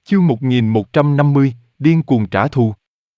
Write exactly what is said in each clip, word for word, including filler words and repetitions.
Chương một nghìn một trăm năm mươi, điên cuồng trả thù.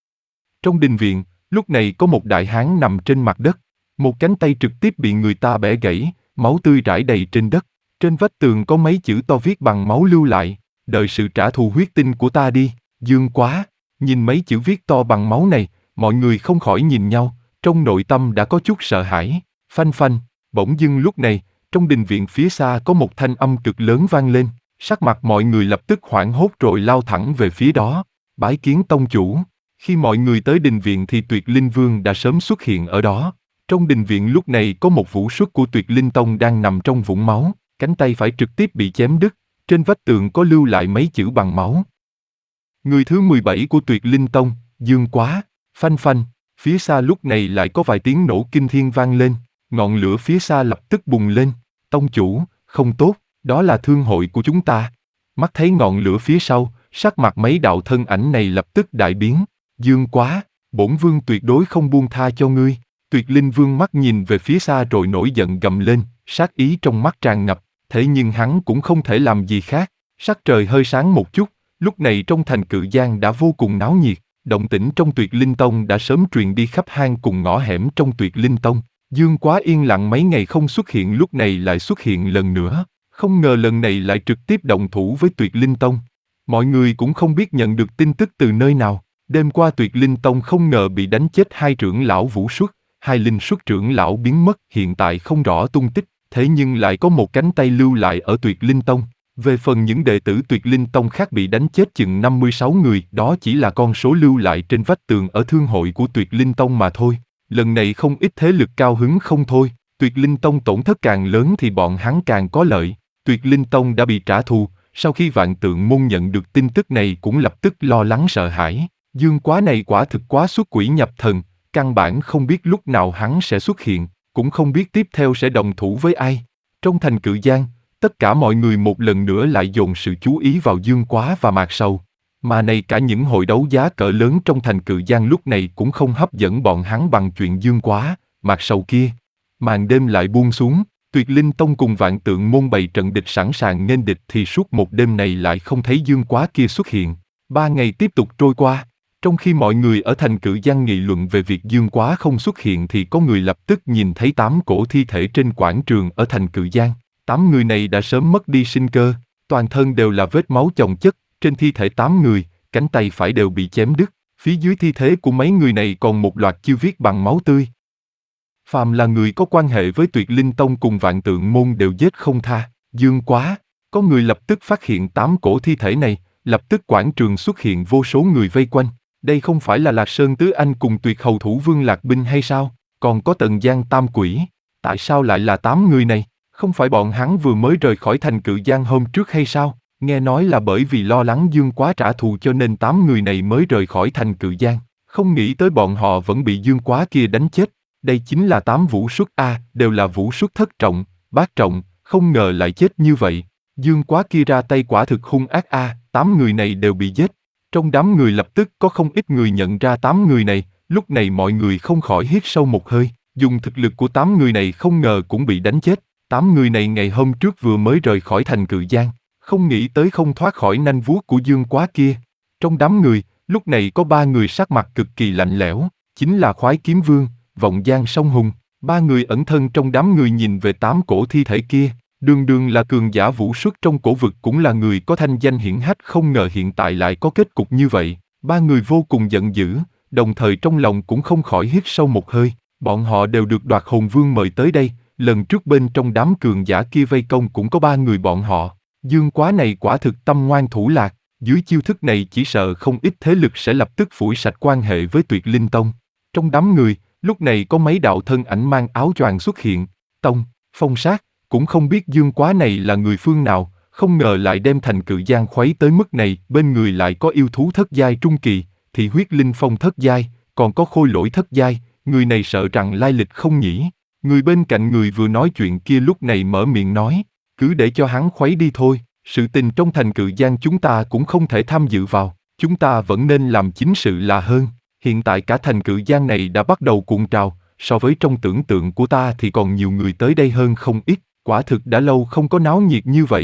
Trong đình viện, lúc này có một đại hán nằm trên mặt đất. Một cánh tay trực tiếp bị người ta bẻ gãy, máu tươi rải đầy trên đất. Trên vách tường có mấy chữ to viết bằng máu lưu lại: đợi sự trả thù huyết tinh của ta đi, Dương Quá. Nhìn mấy chữ viết to bằng máu này, mọi người không khỏi nhìn nhau, trong nội tâm đã có chút sợ hãi. Phanh phanh, bỗng dưng lúc này, trong đình viện phía xa có một thanh âm cực lớn vang lên. Sắc mặt mọi người lập tức hoảng hốt rồi lao thẳng về phía đó. Bái kiến tông chủ. Khi mọi người tới đình viện thì Tuyệt Linh Vương đã sớm xuất hiện ở đó. Trong đình viện lúc này có một vũ xuất của Tuyệt Linh Tông đang nằm trong vũng máu, cánh tay phải trực tiếp bị chém đứt, trên vách tường có lưu lại mấy chữ bằng máu. Người thứ mười bảy của Tuyệt Linh Tông, Dương Quá. Phanh phanh, phía xa lúc này lại có vài tiếng nổ kinh thiên vang lên, ngọn lửa phía xa lập tức bùng lên. Tông chủ, không tốt, đó là thương hội của chúng ta. Mắt thấy ngọn lửa phía sau, sắc mặt mấy đạo thân ảnh này lập tức đại biến. Dương Quá, bổn vương tuyệt đối không buông tha cho ngươi. Tuyệt Linh Vương mắt nhìn về phía xa rồi nổi giận gầm lên, sát ý trong mắt tràn ngập, thế nhưng hắn cũng không thể làm gì khác. Sắc trời hơi sáng một chút, lúc này trong thành Cự Giang đã vô cùng náo nhiệt, động tĩnh trong Tuyệt Linh Tông đã sớm truyền đi khắp hang cùng ngõ hẻm trong Tuyệt Linh Tông. Dương Quá yên lặng mấy ngày không xuất hiện lúc này lại xuất hiện lần nữa, không ngờ lần này lại trực tiếp động thủ với Tuyệt Linh Tông. Mọi người cũng không biết nhận được tin tức từ nơi nào, đêm qua Tuyệt Linh Tông không ngờ bị đánh chết hai trưởng lão Vũ Xuất, hai linh xuất trưởng lão biến mất hiện tại không rõ tung tích, thế nhưng lại có một cánh tay lưu lại ở Tuyệt Linh Tông. Về phần những đệ tử Tuyệt Linh Tông khác bị đánh chết chừng năm mươi sáu người, đó chỉ là con số lưu lại trên vách tường ở thương hội của Tuyệt Linh Tông mà thôi. Lần này không ít thế lực cao hứng không thôi, Tuyệt Linh Tông tổn thất càng lớn thì bọn hắn càng có lợi. Tuyệt Linh Tông đã bị trả thù, sau khi Vạn Tượng Môn nhận được tin tức này cũng lập tức lo lắng sợ hãi. Dương Quá này quả thực quá xuất quỷ nhập thần, căn bản không biết lúc nào hắn sẽ xuất hiện, cũng không biết tiếp theo sẽ đồng thủ với ai. Trong thành Cự Giang, tất cả mọi người một lần nữa lại dồn sự chú ý vào Dương Quá và Mạc Sầu. Mà này cả những hội đấu giá cỡ lớn trong thành Cự Giang lúc này cũng không hấp dẫn bọn hắn bằng chuyện Dương Quá, Mạc Sầu kia. Màn đêm lại buông xuống, Tuyệt Linh Tông cùng Vạn Tượng Môn bày trận địch sẵn sàng nghênh địch thì suốt một đêm này lại không thấy Dương Quá kia xuất hiện. Ba ngày tiếp tục trôi qua, trong khi mọi người ở thành Cự Giang nghị luận về việc Dương Quá không xuất hiện thì có người lập tức nhìn thấy tám cổ thi thể trên quảng trường ở thành Cự Giang. Tám người này đã sớm mất đi sinh cơ, toàn thân đều là vết máu chồng chất. Trên thi thể tám người, cánh tay phải đều bị chém đứt, phía dưới thi thể của mấy người này còn một loạt chiêu viết bằng máu tươi. Phàm là người có quan hệ với Tuyệt Linh Tông cùng Vạn Tượng Môn đều giết không tha. Dương Quá, có người lập tức phát hiện tám cổ thi thể này, lập tức quảng trường xuất hiện vô số người vây quanh. Đây không phải là Lạc Sơn Tứ Anh cùng Tuyệt Hầu Thủ Vương Lạc Binh hay sao? Còn có Tần Giang Tam Quỷ, tại sao lại là tám người này? Không phải bọn hắn vừa mới rời khỏi thành Cự Giang hôm trước hay sao? Nghe nói là bởi vì lo lắng Dương Quá trả thù cho nên tám người này mới rời khỏi thành Cự Giang, không nghĩ tới bọn họ vẫn bị Dương Quá kia đánh chết. Đây chính là tám vũ xuất a, đều là vũ xuất thất trọng, bát trọng, không ngờ lại chết như vậy. Dương Quá kia ra tay quả thực hung ác a, tám người này đều bị giết. Trong đám người lập tức có không ít người nhận ra tám người này, lúc này mọi người không khỏi hít sâu một hơi, dùng thực lực của tám người này không ngờ cũng bị đánh chết. Tám người này ngày hôm trước vừa mới rời khỏi thành Cự Giang, không nghĩ tới không thoát khỏi nanh vuốt của Dương Quá kia. Trong đám người, lúc này có ba người sắc mặt cực kỳ lạnh lẽo, chính là Khoái Kiếm Vương, Vọng Giang Song Hùng. Ba người ẩn thân trong đám người nhìn về tám cổ thi thể kia, đường đường là cường giả vũ xuất trong cổ vực cũng là người có thanh danh hiển hách, không ngờ hiện tại lại có kết cục như vậy. Ba người vô cùng giận dữ, đồng thời trong lòng cũng không khỏi hít sâu một hơi. Bọn họ đều được Đoạt Hồn Vương mời tới đây, lần trước bên trong đám cường giả kia vây công cũng có ba người bọn họ. Dương Quá này quả thực tâm ngoan thủ lạc, dưới chiêu thức này chỉ sợ không ít thế lực sẽ lập tức phủi sạch quan hệ với Tuyệt Linh Tông. Trong đám người, lúc này có mấy đạo thân ảnh mang áo choàng xuất hiện. Tông, Phong Sát, cũng không biết Dương Quá này là người phương nào, không ngờ lại đem thành Cự Giang khuấy tới mức này. Bên người lại có yêu thú thất giai trung kỳ, thì huyết linh phong thất giai, còn có khôi lỗi thất giai. Người này sợ rằng lai lịch không nhỉ? Người bên cạnh người vừa nói chuyện kia lúc này mở miệng nói, cứ để cho hắn khuấy đi thôi, sự tình trong thành Cự Giang chúng ta cũng không thể tham dự vào, chúng ta vẫn nên làm chính sự là hơn. Hiện tại cả thành Cự Giang này đã bắt đầu cuộn trào, so với trong tưởng tượng của ta thì còn nhiều người tới đây hơn không ít, quả thực đã lâu không có náo nhiệt như vậy.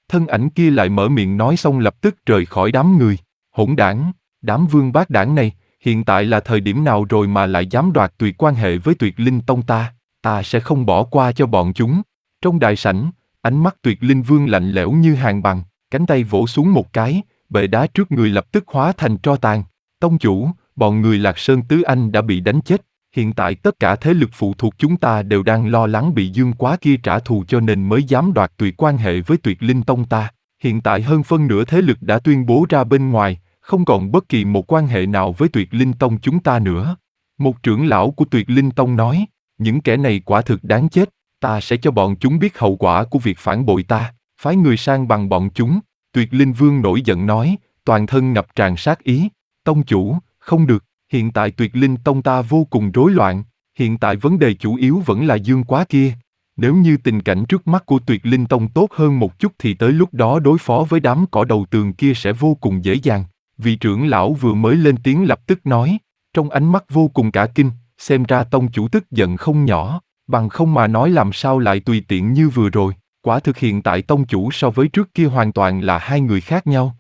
Thân ảnh kia lại mở miệng nói xong lập tức rời khỏi đám người. Hỗn đảng, đám vương bát đảng này, hiện tại là thời điểm nào rồi mà lại dám đoạt tuyệt quan hệ với Tuyệt Linh Tông ta, ta sẽ không bỏ qua cho bọn chúng. Trong đại sảnh, ánh mắt Tuyệt Linh Vương lạnh lẽo như hàn băng, cánh tay vỗ xuống một cái, bệ đá trước người lập tức hóa thành tro tàn. Tông chủ, bọn người Lạc Sơn Tứ Anh đã bị đánh chết, hiện tại tất cả thế lực phụ thuộc chúng ta đều đang lo lắng bị Dương Quá kia trả thù cho nên mới dám đoạt tuyệt quan hệ với Tuyệt Linh Tông ta. Hiện tại hơn phân nửa thế lực đã tuyên bố ra bên ngoài, không còn bất kỳ một quan hệ nào với Tuyệt Linh Tông chúng ta nữa. Một trưởng lão của Tuyệt Linh Tông nói, những kẻ này quả thực đáng chết, ta sẽ cho bọn chúng biết hậu quả của việc phản bội ta, phái người sang bằng bọn chúng. Tuyệt Linh Vương nổi giận nói, toàn thân ngập tràn sát ý, tông chủ, không được, hiện tại Tuyệt Linh Tông ta vô cùng rối loạn, hiện tại vấn đề chủ yếu vẫn là Dương Quá kia. Nếu như tình cảnh trước mắt của Tuyệt Linh Tông tốt hơn một chút thì tới lúc đó đối phó với đám cỏ đầu tường kia sẽ vô cùng dễ dàng. Vị trưởng lão vừa mới lên tiếng lập tức nói, trong ánh mắt vô cùng cả kinh, xem ra tông chủ tức giận không nhỏ, bằng không mà nói làm sao lại tùy tiện như vừa rồi. Quả thực hiện tại tông chủ so với trước kia hoàn toàn là hai người khác nhau.